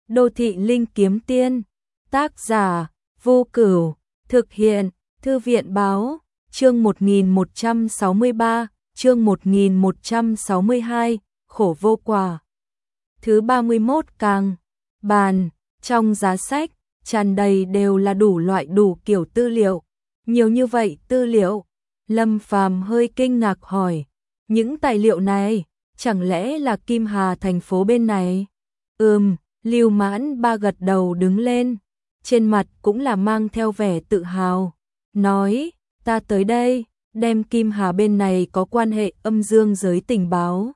Đô thị linh kiếm tiên, tác giả, Vô Cửu, thực hiện, Thư viện báo, chương 1163, chương 1162, khổ vô quả. Thứ 31 càng, bàn, trong giá sách, tràn đầy đều là đủ loại đủ kiểu tư liệu. Nhiều như vậy tư liệu, Lâm Phàm hơi kinh ngạc hỏi, những tài liệu này, chẳng lẽ là Kim Hà thành phố bên này? Lưu Mãn Ba gật đầu đứng lên, trên mặt cũng là mang theo vẻ tự hào, nói, ta tới đây, đem Kim Hà bên này có quan hệ âm dương giới tình báo.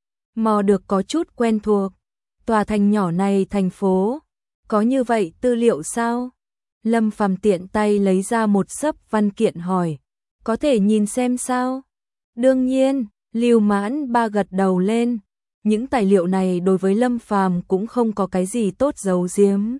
Mò được có chút quen thuộc, tòa thành nhỏ này thành phố, có như vậy tư liệu sao? Lâm Phàm tiện tay lấy ra một xấp văn kiện hỏi, có thể nhìn xem sao? Đương nhiên, Lưu Mãn Ba gật đầu lên. Những tài liệu này đối với Lâm Phàm cũng không có cái gì tốt giấu giếm.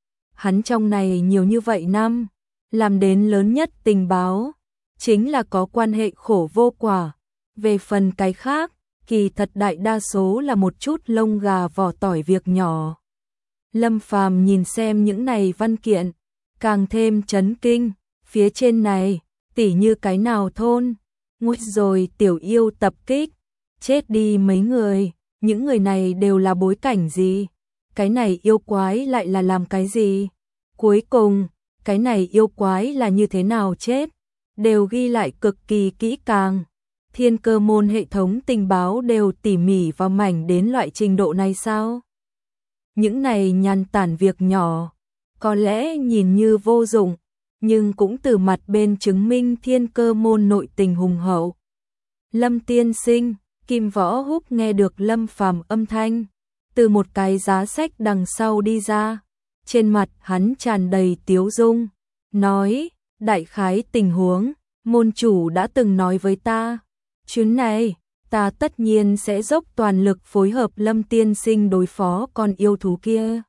Hắn trong này nhiều như vậy năm, làm đến lớn nhất tình báo, chính là có quan hệ khổ vô quả. Về phần cái khác, kỳ thật đại đa số là một chút lông gà vỏ tỏi việc nhỏ. Lâm Phàm nhìn xem những này văn kiện, càng thêm chấn kinh, phía trên này, tỉ như cái nào thôn, ngút rồi tiểu yêu tập kích, chết đi mấy người. Những người này đều là bối cảnh gì? Cái này yêu quái lại là làm cái gì? Cuối cùng, cái này yêu quái là như thế nào chết? Đều ghi lại cực kỳ kỹ càng. Thiên Cơ môn hệ thống tình báo đều tỉ mỉ và mảnh đến loại trình độ này sao? Những này nhàn tản việc nhỏ, có lẽ nhìn như vô dụng, nhưng cũng từ mặt bên chứng minh Thiên Cơ môn nội tình hùng hậu. Lâm tiên sinh, Kim Võ Húc nghe được Lâm Phàm âm thanh, từ một cái giá sách đằng sau đi ra, trên mặt hắn tràn đầy tiếu dung, nói, đại khái tình huống, môn chủ đã từng nói với ta, chuyến này, ta tất nhiên sẽ dốc toàn lực phối hợp Lâm tiên sinh đối phó con yêu thú kia.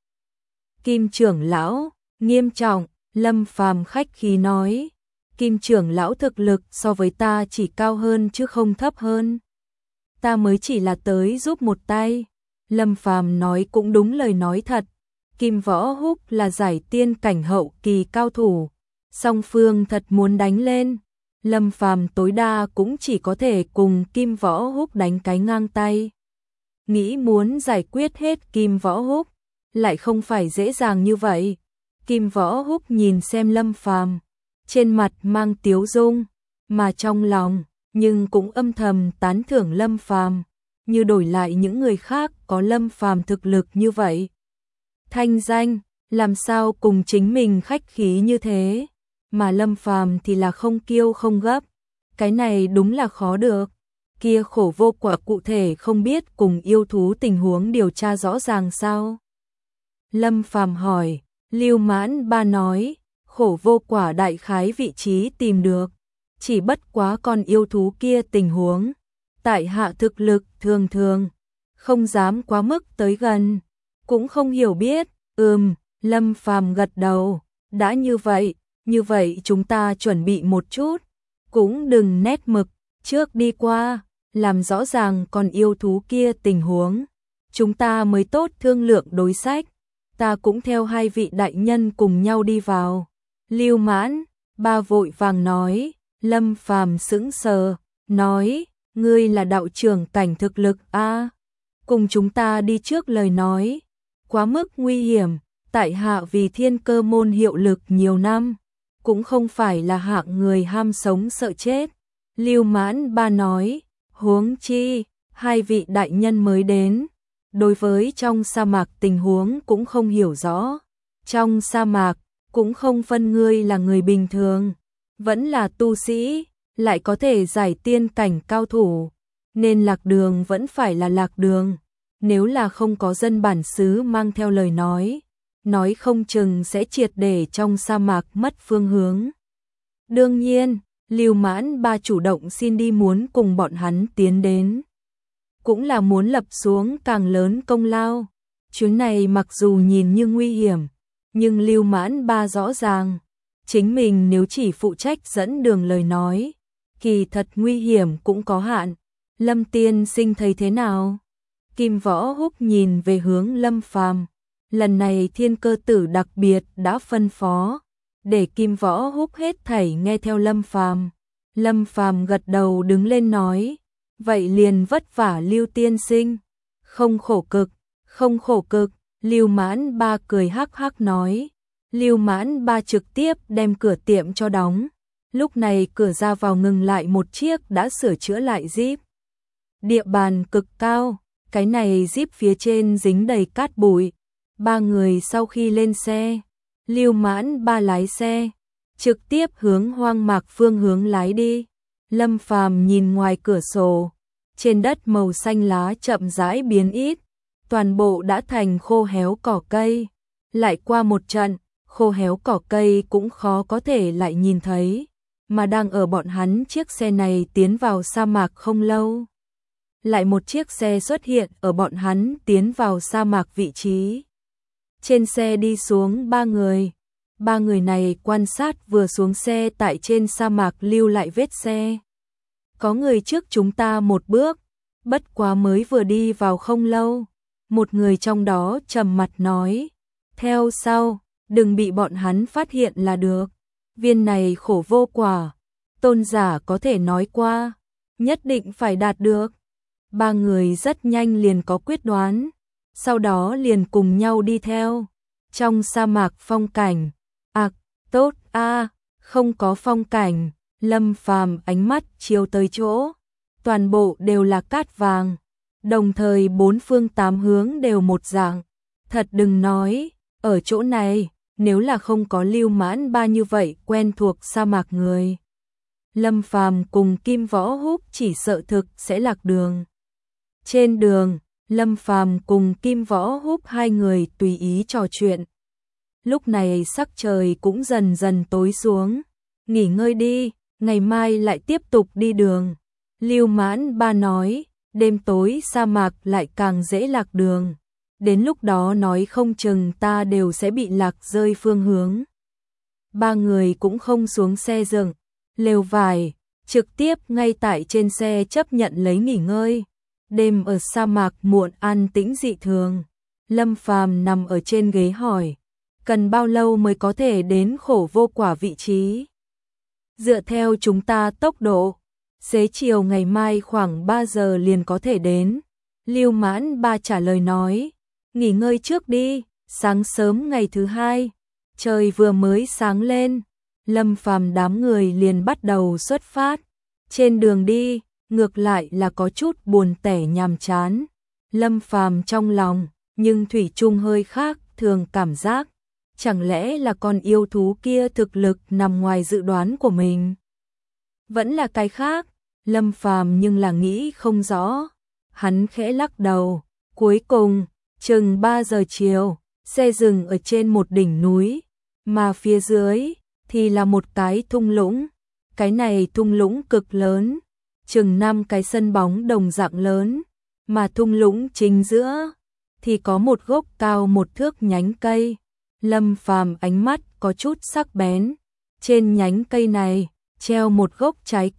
Kim trưởng lão, nghiêm trọng, Lâm Phàm khách khí nói, Kim trưởng lão thực lực so với ta chỉ cao hơn chứ không thấp hơn. Ta mới chỉ là tới giúp một tay. Lâm Phàm nói cũng đúng lời nói thật. Kim Võ Húc là giải tiên cảnh hậu kỳ cao thủ. Song phương thật muốn đánh lên. Lâm Phàm tối đa cũng chỉ có thể cùng Kim Võ Húc đánh cái ngang tay. Nghĩ muốn giải quyết hết Kim Võ Húc, lại không phải dễ dàng như vậy. Kim Võ Húc nhìn xem Lâm Phàm, trên mặt mang tiếu dung, mà trong lòng nhưng cũng âm thầm tán thưởng Lâm Phàm, như đổi lại những người khác có Lâm Phàm thực lực như vậy. Thanh danh, làm sao cùng chính mình khách khí như thế, mà Lâm Phàm thì là không kiêu không gấp, cái này đúng là khó được. Kia khổ vô quả cụ thể không biết cùng yêu thú tình huống điều tra rõ ràng sao? Lâm Phàm hỏi, Lưu Mãn Ba nói, khổ vô quả đại khái vị trí tìm được. Chỉ bất quá con yêu thú kia tình huống, tại hạ thực lực thường thường, không dám quá mức tới gần, cũng không hiểu biết. Lâm Phàm gật đầu, đã như vậy chúng ta chuẩn bị một chút, cũng đừng nét mực, trước đi qua, làm rõ ràng con yêu thú kia tình huống, chúng ta mới tốt thương lượng đối sách. Ta cũng theo hai vị đại nhân cùng nhau đi vào. Lưu Mãn Ba vội vàng nói. Lâm Phàm sững sờ, nói, ngươi là đạo trưởng cảnh thực lực a, cùng chúng ta đi trước lời nói, quá mức nguy hiểm, tại hạ vì Thiên Cơ môn hiệu lực nhiều năm, cũng không phải là hạng người ham sống sợ chết. Lưu Mãn Ba nói, huống chi, hai vị đại nhân mới đến, đối với trong sa mạc tình huống cũng không hiểu rõ, trong sa mạc cũng không phân ngươi là người bình thường, vẫn là tu sĩ, lại có thể giải tiên cảnh cao thủ, nên lạc đường vẫn phải là lạc đường. Nếu là không có dân bản xứ mang theo lời nói không chừng sẽ triệt để trong sa mạc mất phương hướng. Đương nhiên, Lưu Mãn Ba chủ động xin đi muốn cùng bọn hắn tiến đến, cũng là muốn lập xuống càng lớn công lao. Chuyến này mặc dù nhìn như nguy hiểm, nhưng Lưu Mãn Ba rõ ràng, chính mình nếu chỉ phụ trách dẫn đường lời nói, kỳ thật nguy hiểm cũng có hạn. Lâm tiên sinh thấy thế nào? Kim Võ Húc nhìn về hướng Lâm Phàm, Lần này Thiên Cơ Tử đặc biệt đã phân phó, để Kim Võ Húc hết thảy nghe theo Lâm Phàm. Lâm Phàm gật đầu đứng lên nói, vậy liền vất vả Lưu tiên sinh, không khổ cực, không khổ cực. Lưu Mãn Ba cười hắc hắc nói. Lưu Mãn Ba trực tiếp đem cửa tiệm cho đóng. Lúc này cửa ra vào ngừng lại một chiếc đã sửa chữa lại Jeep. Địa bàn cực cao, cái này Jeep phía trên dính đầy cát bụi. Ba người sau khi lên xe, Lưu Mãn Ba lái xe, trực tiếp hướng Hoang Mạc phương hướng lái đi. Lâm Phàm nhìn ngoài cửa sổ, trên đất màu xanh lá chậm rãi biến ít, toàn bộ đã thành khô héo cỏ cây. Lại qua một trận, khô héo cỏ cây cũng khó có thể lại nhìn thấy, mà đang ở bọn hắn chiếc xe này tiến vào sa mạc không lâu. Lại một chiếc xe xuất hiện ở bọn hắn tiến vào sa mạc vị trí. Trên xe đi xuống ba người. Ba người này quan sát vừa xuống xe tại trên sa mạc lưu lại vết xe. Có người trước chúng ta một bước, bất quá mới vừa đi vào không lâu. Một người trong đó trầm mặt nói, theo sau, đừng bị bọn hắn phát hiện là được. Viên này khổ vô quả, tôn giả có thể nói qua, nhất định phải đạt được. Ba người rất nhanh liền có quyết đoán, sau đó liền cùng nhau đi theo. Trong sa mạc phong cảnh, tốt không có phong cảnh. Lâm Phàm ánh mắt chiếu tới chỗ, toàn bộ đều là cát vàng, đồng thời bốn phương tám hướng đều một dạng. Thật đừng nói, ở chỗ này, nếu là không có Lưu Mãn Ba như vậy quen thuộc sa mạc người, Lâm Phàm cùng Kim Võ Húc chỉ sợ thực sẽ lạc đường. Trên đường, Lâm Phàm cùng Kim Võ Húc hai người tùy ý trò chuyện. Lúc này sắc trời cũng dần dần tối xuống, nghỉ ngơi đi, ngày mai lại tiếp tục đi đường. Lưu Mãn Ba nói, đêm tối sa mạc lại càng dễ lạc đường. Đến lúc đó nói không chừng ta đều sẽ bị lạc rơi phương hướng. Ba người cũng không xuống xe dựng, lều vải, trực tiếp ngay tại trên xe chấp nhận lấy nghỉ ngơi. Đêm ở sa mạc muộn an tĩnh dị thường. Lâm Phàm nằm ở trên ghế hỏi, cần bao lâu mới có thể đến khổ vô quả vị trí? Dựa theo chúng ta tốc độ, xế chiều ngày mai khoảng 3 giờ liền có thể đến. Lưu Mãn Ba trả lời nói, nghỉ ngơi trước đi, sáng sớm ngày thứ hai, trời vừa mới sáng lên, Lâm Phàm đám người liền bắt đầu xuất phát. Trên đường đi, ngược lại là có chút buồn tẻ nhàm chán. Lâm Phàm trong lòng, nhưng thủy chung hơi khác thường cảm giác. Chẳng lẽ là con yêu thú kia thực lực nằm ngoài dự đoán của mình? Vẫn là cái khác, Lâm Phàm nhưng là nghĩ không rõ. Hắn khẽ lắc đầu, cuối cùng, chừng 3 giờ chiều, xe dừng ở trên một đỉnh núi, mà phía dưới thì là một cái thung lũng. Cái này thung lũng cực lớn, chừng 5 cái sân bóng đồng dạng lớn, mà thung lũng chính giữa thì có một gốc cao 1 thước nhánh cây. Lâm Phàm ánh mắt có chút sắc bén, trên nhánh cây này treo một gốc trái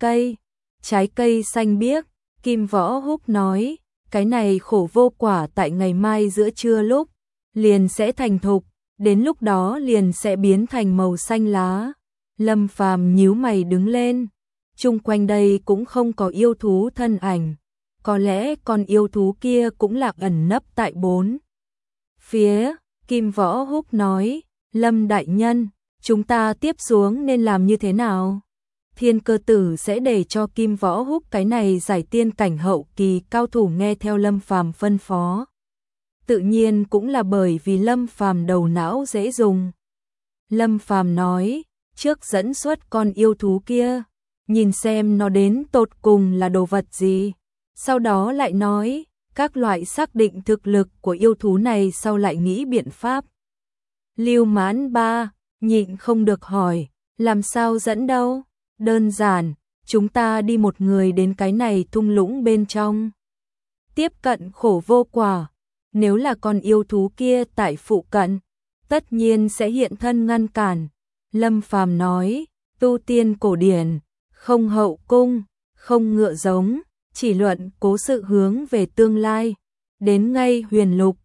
cây xanh biếc. Kim Võ Húc nói, cái này khổ vô quả tại ngày mai giữa trưa lúc liền sẽ thành thục, đến lúc đó liền sẽ biến thành màu xanh lá. Lâm Phàm nhíu mày đứng lên, chung quanh đây cũng không có yêu thú thân ảnh, có lẽ con yêu thú kia cũng lạc ẩn nấp tại bốn phía. Kim Võ Húc nói, Lâm đại nhân, chúng ta tiếp xuống nên làm như thế nào? Thiên Cơ Tử sẽ để cho Kim Võ Húc cái này giải tiên cảnh hậu kỳ cao thủ nghe theo Lâm Phàm phân phó. Tự nhiên cũng là bởi vì Lâm Phàm đầu não dễ dùng. Lâm Phàm nói, trước dẫn xuất con yêu thú kia, nhìn xem nó đến tột cùng là đồ vật gì. Sau đó lại nói, các loại xác định thực lực của yêu thú này sau lại nghĩ biện pháp. Lưu Mãn Ba nhịn không được hỏi, làm sao dẫn đâu? Đơn giản, chúng ta đi một người đến cái này thung lũng bên trong, tiếp cận khổ vô quả. Nếu là con yêu thú kia tại phụ cận, tất nhiên sẽ hiện thân ngăn cản. Lâm Phàm nói, tu tiên cổ điển, không hậu cung, không ngựa giống, chỉ luận cố sự hướng về tương lai. Đến ngay huyền lục,